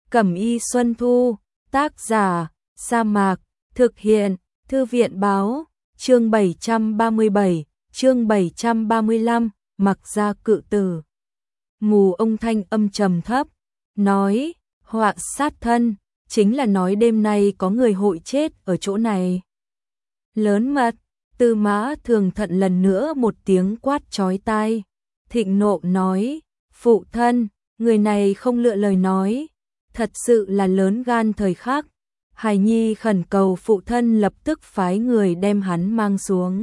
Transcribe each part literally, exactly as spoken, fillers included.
Cẩm y Xuân Thu, tác giả, Sa Mạc, thực hiện, Thư viện báo, chương bảy trăm ba mươi bảy, chương bảy trăm ba mươi lăm, Mặc Gia cự tử. Mù ông thanh âm trầm thấp, nói, họa sát thân, chính là nói đêm nay có người hội chết ở chỗ này. Lớn mật, Tư Mã Thường Thận lần nữa một tiếng quát chói tai, thịnh nộ nói, phụ thân, người này không lựa lời nói, thật sự là lớn gan thời khắc. Hài Nhi khẩn cầu phụ thân lập tức phái người đem hắn mang xuống.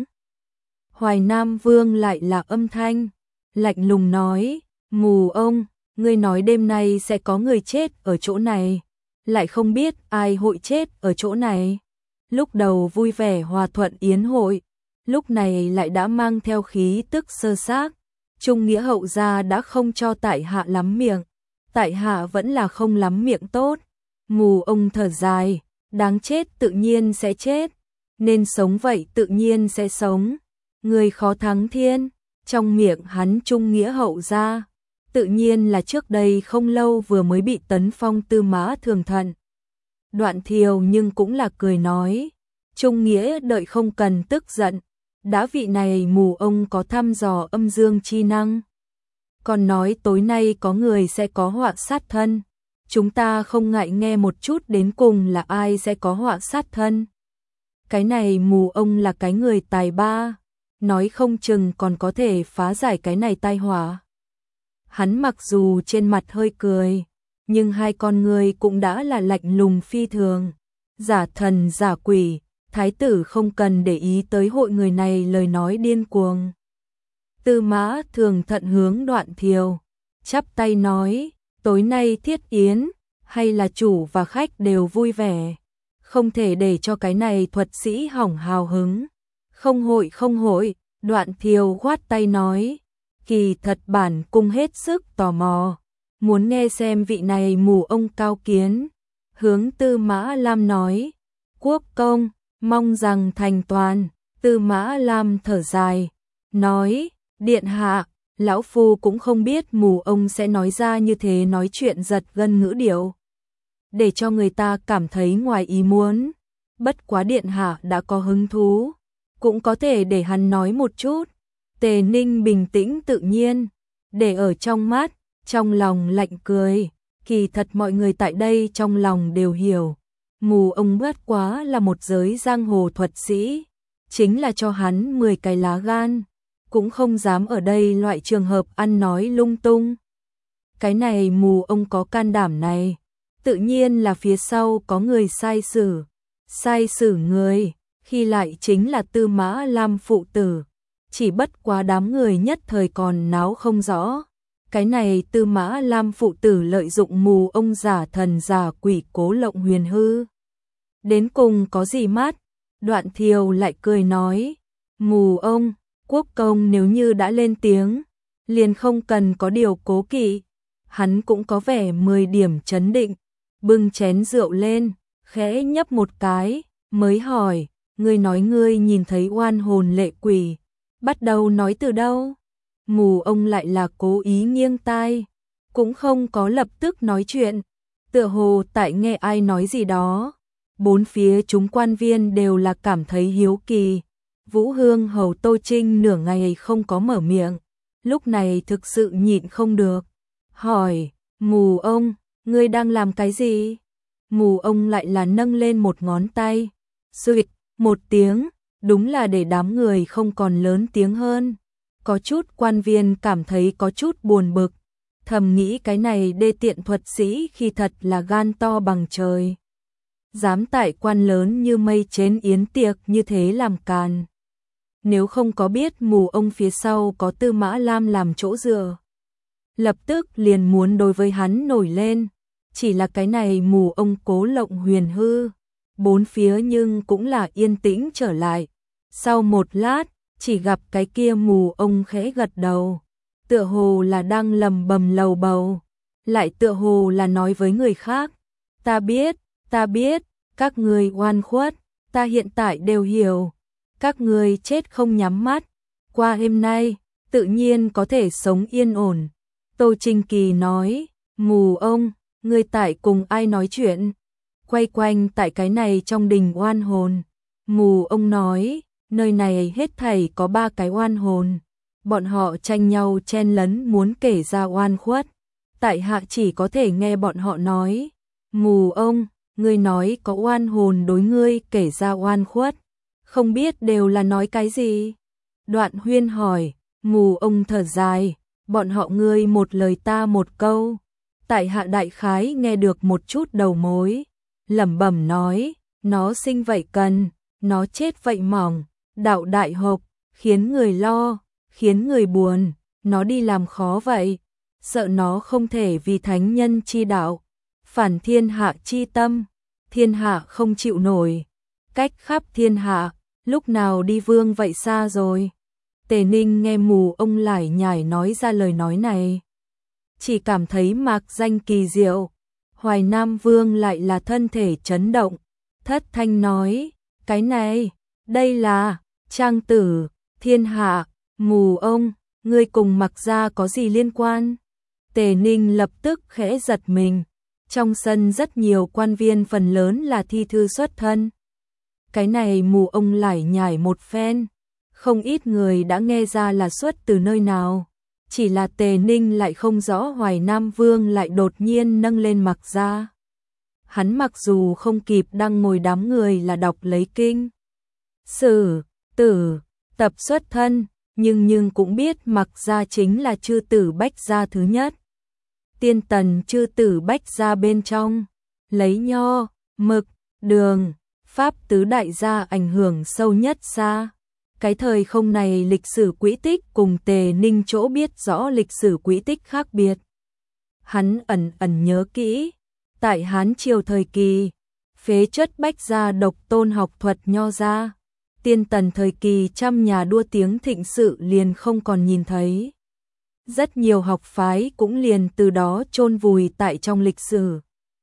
Hoài Nam Vương lại là âm thanh, lạnh lùng nói, mù ông, ngươi nói đêm nay sẽ có người chết ở chỗ này, lại không biết ai hội chết ở chỗ này. Lúc đầu vui vẻ hòa thuận yến hội, lúc này lại đã mang theo khí tức sơ xác. Trung nghĩa hậu gia đã không cho tại hạ lắm miệng, tại hạ vẫn là không lắm miệng tốt. Mù ông thở dài, đáng chết tự nhiên sẽ chết, nên sống vậy tự nhiên sẽ sống. Người khó thắng thiên, trong miệng hắn Trung nghĩa hậu gia, tự nhiên là trước đây không lâu vừa mới bị tấn phong Tư Mã Thường Thận. Đoạn Thiều nhưng cũng là cười nói, Trung nghĩa đợi không cần tức giận, đã vị này mù ông có thăm dò âm dương chi năng. Còn nói tối nay có người sẽ có họa sát thân, chúng ta không ngại nghe một chút đến cùng là ai sẽ có họa sát thân. Cái này mù ông là cái người tài ba, nói không chừng còn có thể phá giải cái này tai họa. Hắn mặc dù trên mặt hơi cười, nhưng hai con người cũng đã là lạnh lùng phi thường, giả thần giả quỷ. Thái tử không cần để ý tới hội người này lời nói điên cuồng. Tư Mã Thường Thận hướng Đoạn Thiều, chắp tay nói, tối nay thiết yến, hay là chủ và khách đều vui vẻ, không thể để cho cái này thuật sĩ hỏng hào hứng. Không hội không hội, Đoạn Thiều khoát tay nói, kỳ thật bản cung hết sức tò mò, muốn nghe xem vị này mù ông cao kiến. Hướng Tư Mã Lam nói, quốc công, mong rằng thành toàn. Tư Mã Lam thở dài, nói, điện hạ, lão phu cũng không biết mù ông sẽ nói ra như thế, nói chuyện giật gân ngữ điệu, để cho người ta cảm thấy ngoài ý muốn. Bất quá điện hạ đã có hứng thú, cũng có thể để hắn nói một chút. Tề Ninh bình tĩnh tự nhiên, để ở trong mắt, trong lòng lạnh cười, kỳ thật mọi người tại đây trong lòng đều hiểu. Mù ông bất quá là một giới giang hồ thuật sĩ, chính là cho hắn mười cái lá gan, cũng không dám ở đây loại trường hợp ăn nói lung tung. Cái này mù ông có can đảm này, tự nhiên là phía sau có người sai xử, sai xử người, khi lại chính là Tư Mã Lam phụ tử, chỉ bất quá đám người nhất thời còn náo không rõ. Cái này Tư Mã Lam phụ tử lợi dụng mù ông giả thần giả quỷ cố lộng huyền hư, đến cùng có gì mắt. Đoạn Thiều lại cười nói, mù ông, quốc công nếu như đã lên tiếng, liền không cần có điều cố kỵ. Hắn cũng có vẻ mười điểm chấn định, bưng chén rượu lên, khẽ nhấp một cái, mới hỏi, ngươi nói ngươi nhìn thấy oan hồn lệ quỷ, bắt đầu nói từ đâu? Mù ông lại là cố ý nghiêng tai, cũng không có lập tức nói chuyện, tựa hồ tại nghe ai nói gì đó. Bốn phía chúng quan viên đều là cảm thấy hiếu kỳ. Vũ Hương hầu Tô Trinh nửa ngày không có mở miệng, lúc này thực sự nhịn không được, hỏi, mù ông, ngươi đang làm cái gì? Mù ông lại là nâng lên một ngón tay, xuỵt một tiếng, đúng là để đám người không còn lớn tiếng hơn. Có chút quan viên cảm thấy có chút buồn bực, thầm nghĩ cái này đê tiện thuật sĩ khi thật là gan to bằng trời, dám tại quan lớn như mây chén yến tiệc như thế làm càn. Nếu không có biết mù ông phía sau có Tư Mã Lam làm chỗ dựa, lập tức liền muốn đối với hắn nổi lên. Chỉ là cái này mù ông cố lộng huyền hư, bốn phía nhưng cũng là yên tĩnh trở lại. Sau một lát, chỉ gặp cái kia mù ông khẽ gật đầu, tựa hồ là đang lầm bầm lầu bầu, lại tựa hồ là nói với người khác, ta biết, ta biết, các người oan khuất, ta hiện tại đều hiểu, các người chết không nhắm mắt, qua đêm nay, tự nhiên có thể sống yên ổn. Tô Trinh Kỳ nói, mù ông, Ngươi tại cùng ai nói chuyện? Quay quanh tại cái này trong đình oan hồn. Mù ông nói, nơi này hết thảy có ba cái oan hồn. Bọn họ tranh nhau chen lấn muốn kể ra oan khuất. Tại hạ chỉ có thể nghe bọn họ nói. Mù ông, ngươi nói có oan hồn đối ngươi kể ra oan khuất. Không biết đều là nói cái gì? Đoạn Huyên hỏi, mù ông thở dài, bọn họ ngươi một lời ta một câu. Tại hạ đại khái nghe được một chút đầu mối. Lẩm bẩm nói, nó sinh vậy cần, nó chết vậy mỏng, đạo đại hộp, khiến người lo, khiến người buồn, nó đi làm khó vậy, sợ nó không thể vì thánh nhân chi đạo, phản thiên hạ chi tâm, thiên hạ không chịu nổi, cách khắp thiên hạ, lúc nào đi vương vậy xa rồi. Tề Ninh nghe mù ông lải nhải nói ra lời nói này, chỉ cảm thấy mạc danh kỳ diệu. Hoài Nam Vương lại là thân thể chấn động, thất thanh nói, cái này, đây là, trang tử, thiên hạ, mù ông, ngươi cùng Mạc gia có gì liên quan? Tề Ninh lập tức khẽ giật mình, trong sân rất nhiều quan viên phần lớn là thi thư xuất thân. Cái này mù ông lải nhải một phen, không ít người đã nghe ra là xuất từ nơi nào. Chỉ là Tề Ninh lại không rõ Hoài Nam Vương lại đột nhiên nâng lên Mạc gia. Hắn mặc dù không kịp đang ngồi đám người là đọc lấy kinh sử, tử, tập xuất thân, nhưng nhưng cũng biết Mạc gia chính là chư tử Bách gia thứ nhất. Tiên tần chư tử Bách gia bên trong, lấy nho, mực, đường, pháp tứ đại gia ảnh hưởng sâu nhất xa. Cái thời không này lịch sử quỹ tích cùng Tề Ninh chỗ biết rõ lịch sử quỹ tích khác biệt. Hắn ẩn ẩn nhớ kỹ, tại Hán triều thời kỳ, phế chất Bách gia độc tôn học thuật nho gia, tiên tần thời kỳ trăm nhà đua tiếng thịnh sự liền không còn nhìn thấy. Rất nhiều học phái cũng liền từ đó chôn vùi tại trong lịch sử.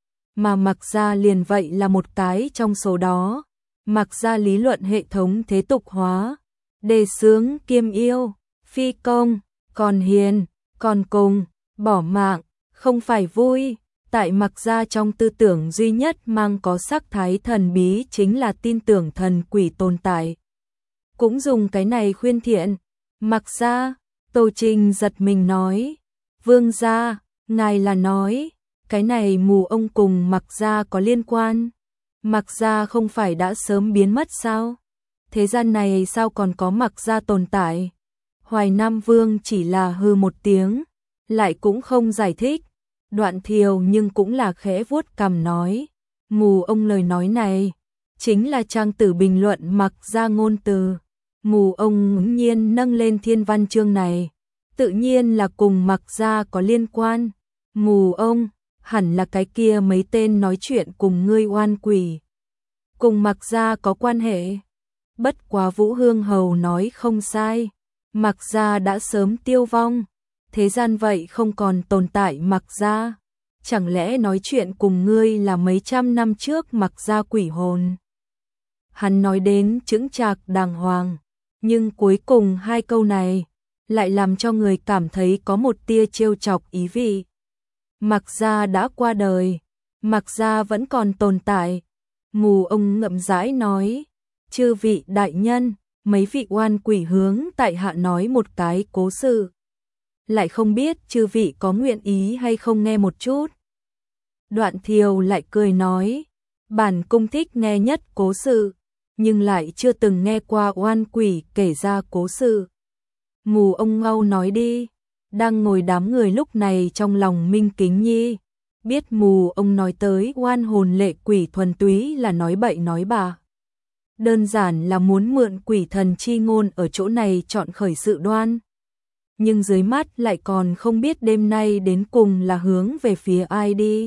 Mà Mạc gia liền vậy là một cái trong số đó. Mạc gia lý luận hệ thống thế tục hóa, đề xướng kiêm yêu, phi công, còn hiền, còn cùng, bỏ mạng, không phải vui. Tại Mạc gia trong tư tưởng duy nhất mang có sắc thái thần bí chính là tin tưởng thần quỷ tồn tại. Cũng dùng cái này khuyên thiện. Mạc gia, Tô Trinh giật mình nói, vương gia, ngài là nói, cái này mù ông cùng Mạc gia có liên quan. Mạc gia không phải đã sớm biến mất sao? Thế gian này sao còn có Mạc gia tồn tại? Hoài Nam Vương chỉ là hư một tiếng, lại cũng không giải thích. Đoạn Thiều nhưng cũng là khẽ vuốt cằm nói, mù ông lời nói này, chính là trang tử bình luận Mạc gia ngôn từ. Mù ông ngẫu nhiên nâng lên thiên văn chương này, tự nhiên là cùng Mạc gia có liên quan. Mù ông, hẳn là cái kia mấy tên nói chuyện cùng ngươi oan quỷ. Cùng Mạc gia có quan hệ. Bất quá Vũ Hương Hầu nói không sai, Mạc gia đã sớm tiêu vong, thế gian vậy không còn tồn tại Mạc gia. Chẳng lẽ nói chuyện cùng ngươi là mấy trăm năm trước Mạc gia quỷ hồn? Hắn nói đến chững chạc đàng hoàng, nhưng cuối cùng hai câu này lại làm cho người cảm thấy có một tia trêu chọc ý vị. Mạc gia đã qua đời, Mạc gia vẫn còn tồn tại. Mù ông ngậm rãi nói, chư vị đại nhân, mấy vị oan quỷ hướng tại hạ nói một cái cố sự. Lại không biết chư vị có nguyện ý hay không nghe một chút. Đoạn Thiều lại cười nói, bản cung thích nghe nhất cố sự, nhưng lại chưa từng nghe qua oan quỷ kể ra cố sự. Mù ông ngâu nói đi. Đang ngồi đám người lúc này trong lòng minh kính nhi, biết mù ông nói tới oan hồn lệ quỷ thuần túy là nói bậy nói bạ. Đơn giản là muốn mượn quỷ thần chi ngôn ở chỗ này chọn khởi sự đoan. Nhưng dưới mắt lại còn không biết đêm nay đến cùng là hướng về phía ai đi.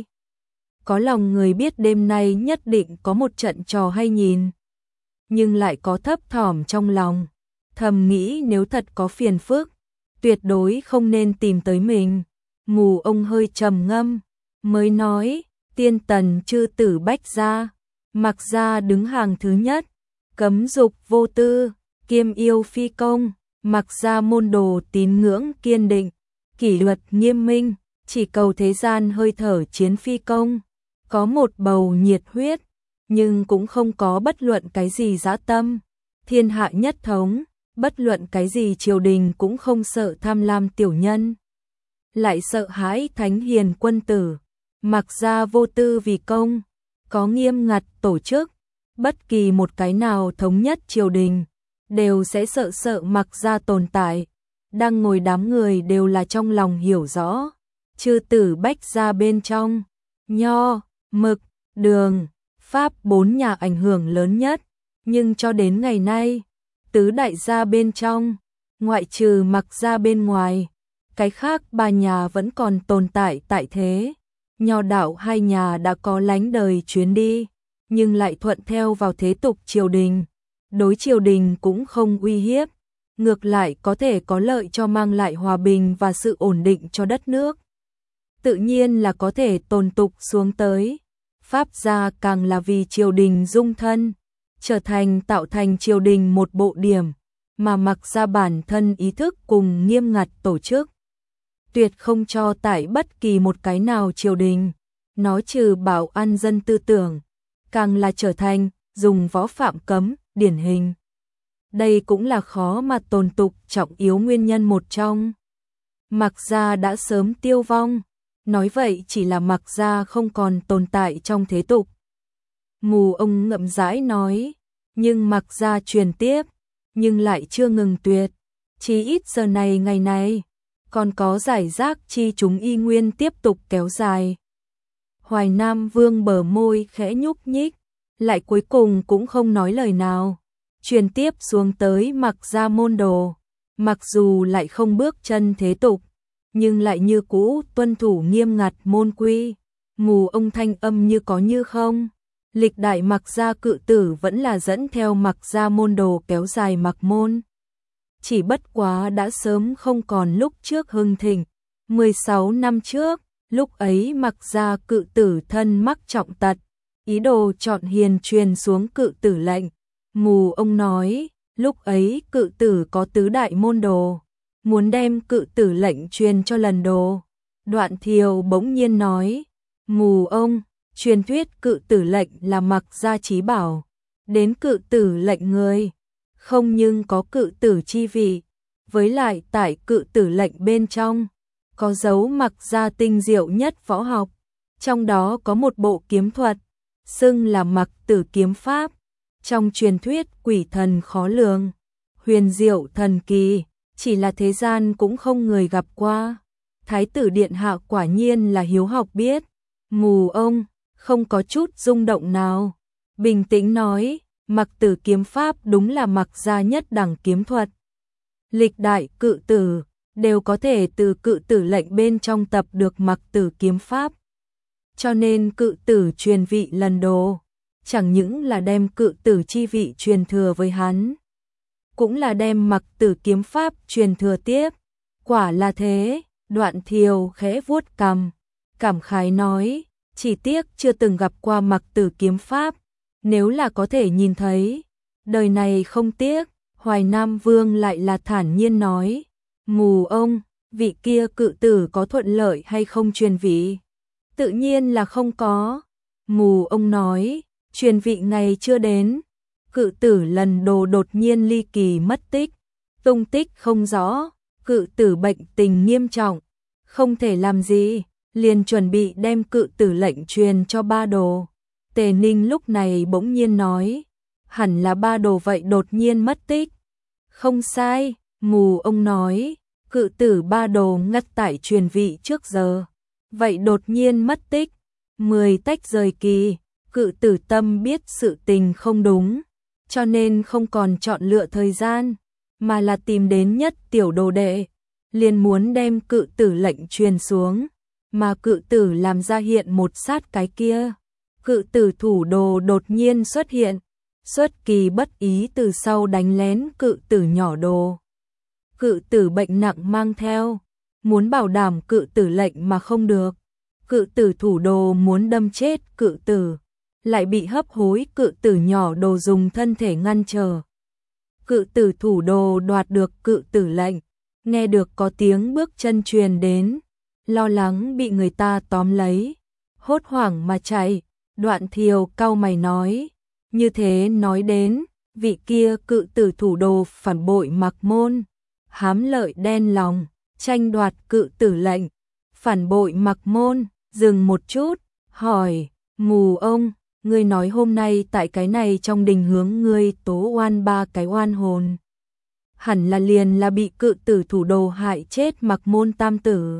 Có lòng người biết đêm nay nhất định có một trận trò hay nhìn, nhưng lại có thấp thỏm trong lòng, thầm nghĩ nếu thật có phiền phức, tuyệt đối không nên tìm tới mình. Mù ông hơi trầm ngâm, mới nói, tiên tần chư tử Bách gia, Mạc gia đứng hàng thứ nhất, cấm dục vô tư, kiêm yêu phi công, Mạc gia môn đồ tín ngưỡng kiên định, kỷ luật nghiêm minh, chỉ cầu thế gian hơi thở chiến phi công, có một bầu nhiệt huyết, nhưng cũng không có bất luận cái gì dã tâm, thiên hạ nhất thống, bất luận cái gì triều đình cũng không sợ tham lam tiểu nhân, lại sợ hãi thánh hiền quân tử, Mạc gia vô tư vì công, có nghiêm ngặt tổ chức, bất kỳ một cái nào thống nhất triều đình, đều sẽ sợ sợ Mạc gia tồn tại, đang ngồi đám người đều là trong lòng hiểu rõ, chư tử bách gia bên trong, Nho, Mực, Đường, Pháp bốn nhà ảnh hưởng lớn nhất, nhưng cho đến ngày nay, tứ đại gia bên trong, ngoại trừ Mạc gia bên ngoài, cái khác ba nhà vẫn còn tồn tại tại thế. Nho đạo hai nhà đã có lánh đời chuyến đi, nhưng lại thuận theo vào thế tục triều đình, đối triều đình cũng không uy hiếp, ngược lại có thể có lợi cho mang lại hòa bình và sự ổn định cho đất nước. Tự nhiên là có thể tồn tục xuống tới. Pháp gia càng là vì triều đình dung thân, trở thành tạo thành triều đình một bộ điểm, mà Mạc gia bản thân ý thức cùng nghiêm ngặt tổ chức. Tuyệt không cho tại bất kỳ một cái nào triều đình, nó trừ bảo an dân tư tưởng, càng là trở thành dùng võ phạm cấm, điển hình. Đây cũng là khó mà tồn tục trọng yếu nguyên nhân một trong. Mạc gia đã sớm tiêu vong, nói vậy chỉ là Mạc gia không còn tồn tại trong thế tục. Mù ông ngậm rãi nói, nhưng Mạc gia truyền tiếp, nhưng lại chưa ngừng tuyệt, chí ít giờ này ngày này, còn có giải rác chi chúng y nguyên tiếp tục kéo dài. Hoài Nam Vương bờ môi khẽ nhúc nhích, lại cuối cùng cũng không nói lời nào, truyền tiếp xuống tới Mạc gia môn đồ, mặc dù lại không bước chân thế tục, nhưng lại như cũ tuân thủ nghiêm ngặt môn quy. Mù ông thanh âm như có như không, lịch đại Mạc gia cự tử vẫn là dẫn theo Mạc gia môn đồ kéo dài Mạc môn. Chỉ bất quá đã sớm không còn lúc trước hưng thịnh. mười sáu năm trước, lúc ấy Mạc gia cự tử thân mắc trọng tật, ý đồ chọn hiền truyền xuống cự tử lệnh. Mù ông nói, lúc ấy cự tử có tứ đại môn đồ, muốn đem cự tử lệnh truyền cho lần đồ. Đoạn Thiều bỗng nhiên nói, mù ông, truyền thuyết cự tử lệnh là Mạc gia chí bảo, đến cự tử lệnh người, không nhưng có cự tử chi vị, với lại tại cự tử lệnh bên trong, có dấu Mạc gia tinh diệu nhất võ học, trong đó có một bộ kiếm thuật, xưng là Mạc tử kiếm pháp, trong truyền thuyết quỷ thần khó lường, huyền diệu thần kỳ, chỉ là thế gian cũng không người gặp qua. Thái tử điện hạ quả nhiên là hiếu học biết. Mù ông không có chút rung động nào, bình tĩnh nói, Mạc tử kiếm pháp đúng là Mạc gia nhất đẳng kiếm thuật. Lịch đại cự tử đều có thể từ cự tử lệnh bên trong tập được Mạc tử kiếm pháp. Cho nên cự tử truyền vị lần đồ, chẳng những là đem cự tử chi vị truyền thừa với hắn, cũng là đem Mạc tử kiếm pháp truyền thừa tiếp. Quả là thế. Đoạn Thiều khẽ vuốt cằm, cảm khái nói, chỉ tiếc chưa từng gặp qua Mạc tử kiếm pháp, nếu là có thể nhìn thấy, đời này không tiếc. Hoài Nam Vương lại là thản nhiên nói, mù ông, vị kia cự tử có thuận lợi hay không truyền vị? Tự nhiên là không có. Mù ông nói, truyền vị ngày chưa đến, cự tử lần đồ đột nhiên ly kỳ mất tích, tung tích không rõ, cự tử bệnh tình nghiêm trọng, không thể làm gì, liền chuẩn bị đem cự tử lệnh truyền cho ba đồ. Tề Ninh lúc này bỗng nhiên nói, hẳn là ba đồ vậy đột nhiên mất tích. Không sai, mù ông nói, cự tử ba đồ ngắt tại truyền vị trước giờ, vậy đột nhiên mất tích. Mười tách rời kỳ, cự tử tâm biết sự tình không đúng, cho nên không còn chọn lựa thời gian, mà là tìm đến nhất tiểu đồ đệ, liền muốn đem cự tử lệnh truyền xuống, mà cự tử làm ra hiện một sát cái kia. Cự tử thủ đồ đột nhiên xuất hiện, xuất kỳ bất ý từ sau đánh lén cự tử nhỏ đồ. Cự tử bệnh nặng mang theo, muốn bảo đảm cự tử lệnh mà không được. Cự tử thủ đồ muốn đâm chết cự tử, lại bị hấp hối cự tử nhỏ đồ dùng thân thể ngăn trở. Cự tử thủ đồ đoạt được cự tử lệnh, nghe được có tiếng bước chân truyền đến, lo lắng bị người ta tóm lấy, hốt hoảng mà chạy. Đoạn Thiều cau mày nói, như thế nói đến, vị kia cự tử thủ đồ phản bội Mạc Môn, hám lợi đen lòng, tranh đoạt cự tử lệnh, phản bội Mạc Môn. Dừng một chút, hỏi, mù ông, ngươi nói hôm nay tại cái này trong đình hướng ngươi tố oan ba cái oan hồn, hẳn là liền là bị cự tử thủ đồ hại chết Mạc Môn tam tử.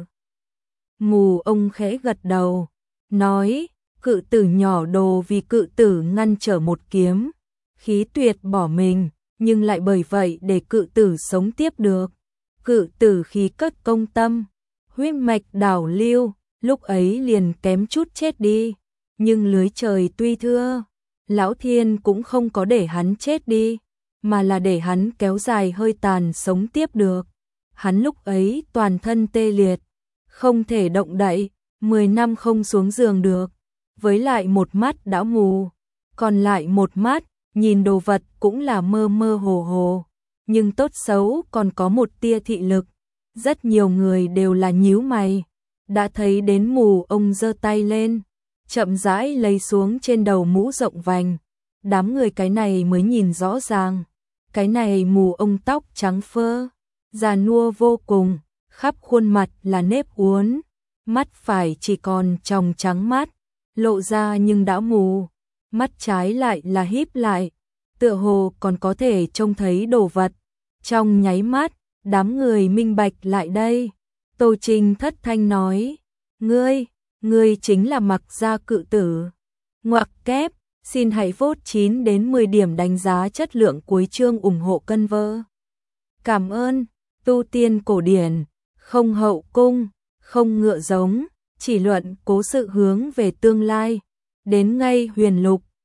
Mù ông khẽ gật đầu, nói, cự tử nhỏ đồ vì cự tử ngăn trở một kiếm, khí tuyệt bỏ mình, nhưng lại bởi vậy để cự tử sống tiếp được. Cự tử khí cất công tâm, huyết mạch đảo lưu, lúc ấy liền kém chút chết đi, nhưng lưới trời tuy thưa, Lão Thiên cũng không có để hắn chết đi, mà là để hắn kéo dài hơi tàn sống tiếp được. Hắn lúc ấy toàn thân tê liệt, không thể động đậy, mười năm không xuống giường được, với lại một mắt đã mù, còn lại một mắt, nhìn đồ vật cũng là mơ mơ hồ hồ, nhưng tốt xấu còn có một tia thị lực. Rất nhiều người đều là nhíu mày, đã thấy đến mù ông giơ tay lên, chậm rãi lấy xuống trên đầu mũ rộng vành. Đám người cái này mới nhìn rõ ràng, cái này mù ông tóc trắng phơ, già nua vô cùng, khắp khuôn mặt là nếp uốn, mắt phải chỉ còn tròng trắng mắt, lộ ra nhưng đã mù, mắt trái lại là híp lại, tựa hồ còn có thể trông thấy đồ vật. Trong nháy mắt, đám người minh bạch lại đây. Tô Trinh thất thanh nói, ngươi, ngươi chính là Mặc gia cự tử. Ngoặc kép, xin hãy vote chín đến mười điểm đánh giá chất lượng cuối chương ủng hộ cân vơ. Cảm ơn, tu tiên cổ điển, không hậu cung, không ngựa giống, chỉ luận cố sự hướng về tương lai. Đến ngay huyền lục,